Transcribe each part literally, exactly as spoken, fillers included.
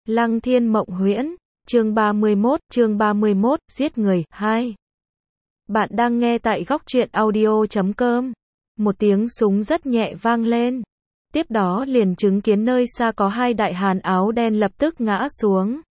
Lăng Thiên Mộng Huyễn, chương ba mươi mốt, chương ba mươi mốt, giết người, hai. Bạn đang nghe tại góc truyện audio chấm com. Một tiếng súng rất nhẹ vang lên. Tiếp đó liền chứng kiến nơi xa có hai đại hán áo đen lập tức ngã xuống.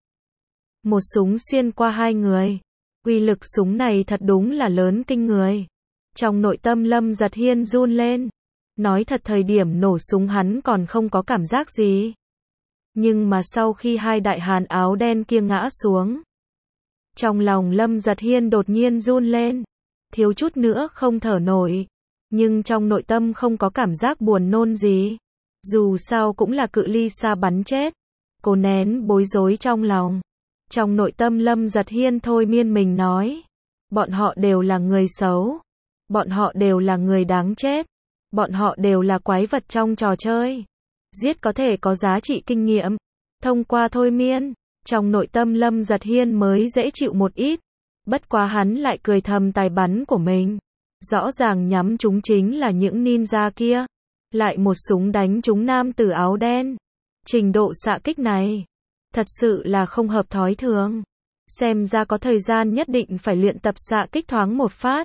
Một súng xuyên qua hai người. Uy lực súng này thật đúng là lớn kinh người. Trong nội tâm Lâm Giật Hiên run lên. Nói thật thời điểm nổ súng hắn còn không có cảm giác gì. Nhưng mà sau khi hai đại hán áo đen kia ngã xuống, trong lòng Lâm Giật Hiên đột nhiên run lên, thiếu chút nữa không thở nổi, nhưng trong nội tâm không có cảm giác buồn nôn gì. Dù sao cũng là cự ly xa bắn chết, cố nén bối rối trong lòng. Trong nội tâm Lâm Giật Hiên thôi miên mình nói, bọn họ đều là người xấu, bọn họ đều là người đáng chết, bọn họ đều là quái vật trong trò chơi. Giết có thể có giá trị kinh nghiệm. Thông qua thôi miên, trong nội tâm Lâm Giật Hiên mới dễ chịu một ít. Bất quá hắn lại cười thầm tài bắn của mình. Rõ ràng nhắm chúng chính là những ninja kia. Lại một súng đánh trúng nam tử áo đen. Trình độ xạ kích này thật sự là không hợp thói thường. Xem ra có thời gian nhất định phải luyện tập xạ kích thoáng một phát.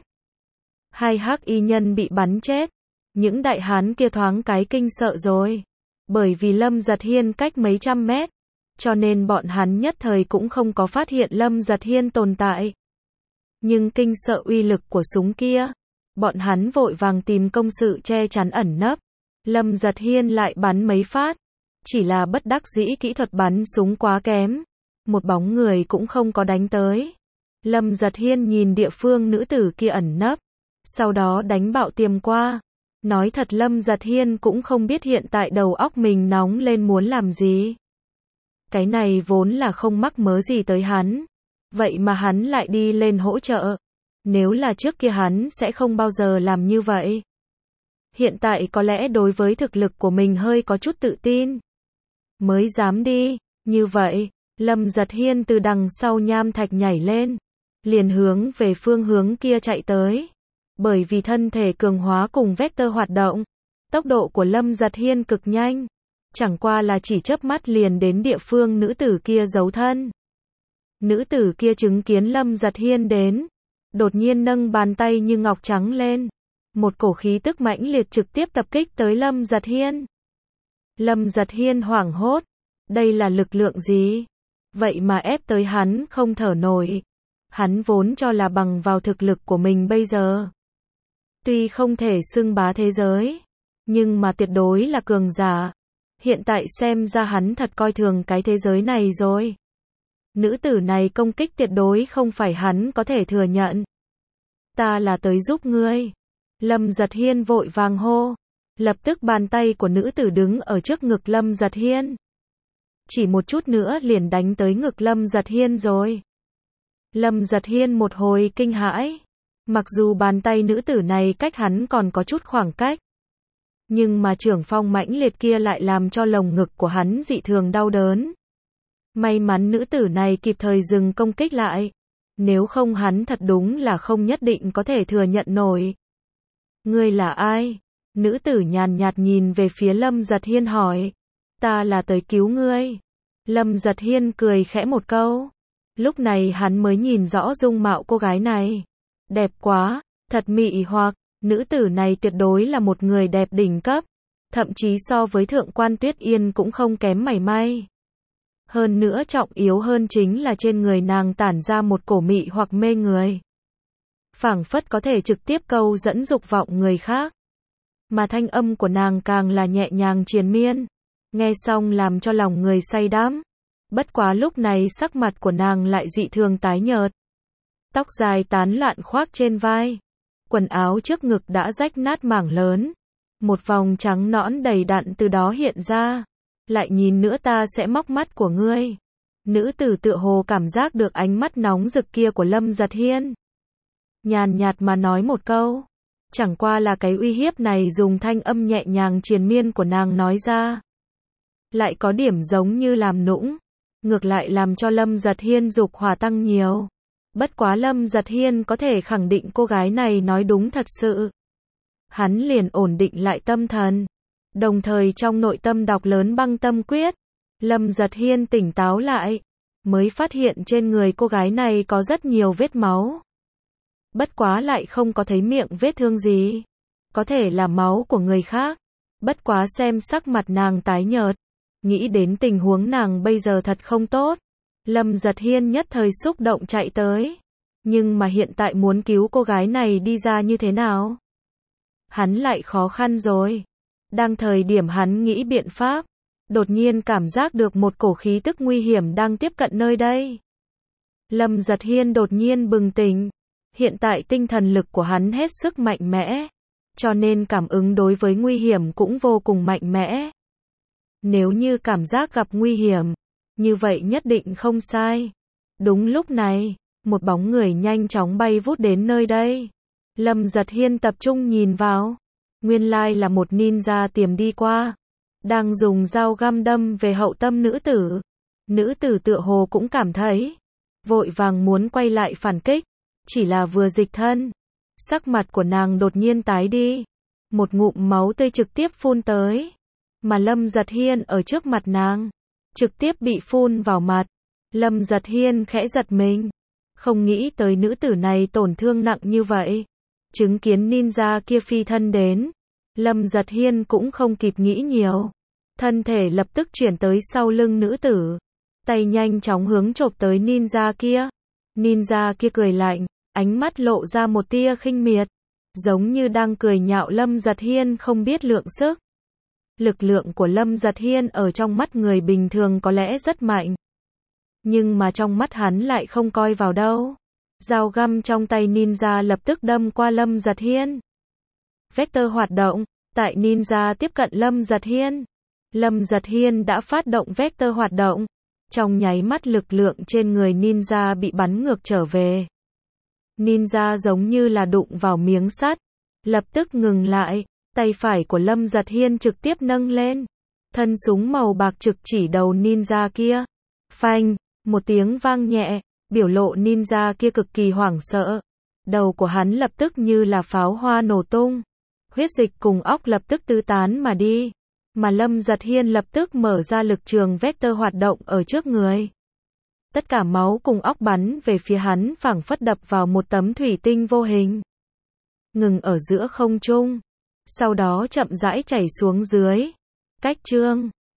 Hai hắc y nhân bị bắn chết. Những đại hán kia thoáng cái kinh sợ rồi. Bởi vì Lâm Giật Hiên cách mấy trăm mét, cho nên bọn hắn nhất thời cũng không có phát hiện Lâm Giật Hiên tồn tại. Nhưng kinh sợ uy lực của súng kia, bọn hắn vội vàng tìm công sự che chắn ẩn nấp. Lâm Giật Hiên lại bắn mấy phát, chỉ là bất đắc dĩ kỹ thuật bắn súng quá kém, một bóng người cũng không có đánh tới. Lâm Giật Hiên nhìn địa phương nữ tử kia ẩn nấp, sau đó đánh bạo tiềm qua. Nói thật Lâm Giật Hiên cũng không biết hiện tại đầu óc mình nóng lên muốn làm gì. Cái này vốn là không mắc mớ gì tới hắn. Vậy mà hắn lại đi lên hỗ trợ. Nếu là trước kia hắn sẽ không bao giờ làm như vậy. Hiện tại có lẽ đối với thực lực của mình hơi có chút tự tin. Mới dám đi. Như vậy, Lâm Giật Hiên từ đằng sau nham thạch nhảy lên. Liền hướng về phương hướng kia chạy tới. Bởi vì thân thể cường hóa cùng vector hoạt động, tốc độ của Lâm Giật Hiên cực nhanh, chẳng qua là chỉ chớp mắt liền đến địa phương nữ tử kia giấu thân. Nữ tử kia chứng kiến Lâm Giật Hiên đến, đột nhiên nâng bàn tay như ngọc trắng lên, một cổ khí tức mãnh liệt trực tiếp tập kích tới Lâm Giật Hiên. Lâm Giật Hiên hoảng hốt, đây là lực lượng gì? Vậy mà ép tới hắn không thở nổi. Hắn vốn cho là bằng vào thực lực của mình bây giờ, tuy không thể xưng bá thế giới, nhưng mà tuyệt đối là cường giả. Hiện tại xem ra hắn thật coi thường cái thế giới này rồi. Nữ tử này công kích tuyệt đối không phải hắn có thể thừa nhận. Ta là tới giúp ngươi. Lâm Giật Hiên vội vàng hô. Lập tức bàn tay của nữ tử đứng ở trước ngực Lâm Giật Hiên. Chỉ một chút nữa liền đánh tới ngực Lâm Giật Hiên rồi. Lâm Giật Hiên một hồi kinh hãi. Mặc dù bàn tay nữ tử này cách hắn còn có chút khoảng cách, nhưng mà chưởng phong mãnh liệt kia lại làm cho lồng ngực của hắn dị thường đau đớn. May mắn nữ tử này kịp thời dừng công kích lại. Nếu không hắn thật đúng là không nhất định có thể thừa nhận nổi. Ngươi là ai? Nữ tử nhàn nhạt nhìn về phía Lâm Giật Hiên hỏi. Ta là tới cứu ngươi. Lâm Giật Hiên cười khẽ một câu. Lúc này hắn mới nhìn rõ dung mạo cô gái này. Đẹp quá, thật mị hoặc, nữ tử này tuyệt đối là một người đẹp đỉnh cấp, thậm chí so với Thượng quan Tuyết Yên cũng không kém mảy may. Hơn nữa trọng yếu hơn chính là trên người nàng tản ra một cổ mị hoặc mê người. Phảng phất có thể trực tiếp câu dẫn dục vọng người khác. Mà thanh âm của nàng càng là nhẹ nhàng triền miên, nghe xong làm cho lòng người say đắm. Bất quá lúc này sắc mặt của nàng lại dị thường tái nhợt. Tóc dài tán loạn khoác trên vai. Quần áo trước ngực đã rách nát mảng lớn. Một vòng trắng nõn đầy đặn từ đó hiện ra. Lại nhìn nữa ta sẽ móc mắt của ngươi. Nữ tử tựa hồ cảm giác được ánh mắt nóng rực kia của Lâm Giật Hiên. Nhàn nhạt mà nói một câu. Chẳng qua là cái uy hiếp này dùng thanh âm nhẹ nhàng triền miên của nàng nói ra. Lại có điểm giống như làm nũng. Ngược lại làm cho Lâm Giật Hiên dục hỏa tăng nhiều. Bất quá Lâm Giật Hiên có thể khẳng định cô gái này nói đúng thật sự. Hắn liền ổn định lại tâm thần. Đồng thời trong nội tâm đọc lớn băng tâm quyết. Lâm Giật Hiên tỉnh táo lại, mới phát hiện trên người cô gái này có rất nhiều vết máu. Bất quá lại không có thấy miệng vết thương gì. Có thể là máu của người khác. Bất quá xem sắc mặt nàng tái nhợt, nghĩ đến tình huống nàng bây giờ thật không tốt. Lâm Giật Hiên nhất thời xúc động chạy tới. Nhưng mà hiện tại muốn cứu cô gái này đi ra như thế nào? Hắn lại khó khăn rồi. Đang thời điểm hắn nghĩ biện pháp, đột nhiên cảm giác được một cổ khí tức nguy hiểm đang tiếp cận nơi đây. Lâm Giật Hiên đột nhiên bừng tỉnh. Hiện tại tinh thần lực của hắn hết sức mạnh mẽ, cho nên cảm ứng đối với nguy hiểm cũng vô cùng mạnh mẽ. Nếu như cảm giác gặp nguy hiểm, như vậy nhất định không sai. Đúng lúc này, một bóng người nhanh chóng bay vút đến nơi đây. Lâm Giật Hiên tập trung nhìn vào. Nguyên lai là một ninja tiềm đi qua, đang dùng dao găm đâm về hậu tâm nữ tử. Nữ tử tựa hồ cũng cảm thấy, vội vàng muốn quay lại phản kích. Chỉ là vừa dịch thân, sắc mặt của nàng đột nhiên tái đi. Một ngụm máu tươi trực tiếp phun tới. Mà Lâm Giật Hiên ở trước mặt nàng, trực tiếp bị phun vào mặt. Lâm Giật Hiên khẽ giật mình. Không nghĩ tới nữ tử này tổn thương nặng như vậy. Chứng kiến ninja kia phi thân đến, Lâm Giật Hiên cũng không kịp nghĩ nhiều. Thân thể lập tức chuyển tới sau lưng nữ tử. Tay nhanh chóng hướng chộp tới ninja kia. Ninja kia cười lạnh, ánh mắt lộ ra một tia khinh miệt, giống như đang cười nhạo Lâm Giật Hiên không biết lượng sức. Lực lượng của Lâm Giật Hiên ở trong mắt người bình thường có lẽ rất mạnh, nhưng mà trong mắt hắn lại không coi vào đâu. Dao găm trong tay ninja lập tức đâm qua Lâm Giật Hiên. Vector hoạt động, tại ninja tiếp cận Lâm Giật Hiên. Lâm Giật Hiên đã phát động vector hoạt động. Trong nháy mắt lực lượng trên người ninja bị bắn ngược trở về. Ninja giống như là đụng vào miếng sắt, lập tức ngừng lại. Tay phải của Lâm Giật Hiên trực tiếp nâng lên. Thân súng màu bạc trực chỉ đầu ninja kia. Phanh, một tiếng vang nhẹ, biểu lộ ninja kia cực kỳ hoảng sợ. Đầu của hắn lập tức như là pháo hoa nổ tung. Huyết dịch cùng óc lập tức tứ tán mà đi. Mà Lâm Giật Hiên lập tức mở ra lực trường vector hoạt động ở trước người. Tất cả máu cùng óc bắn về phía hắn phảng phất đập vào một tấm thủy tinh vô hình. Ngừng ở giữa không trung. Sau đó chậm rãi chảy xuống dưới. Cách chương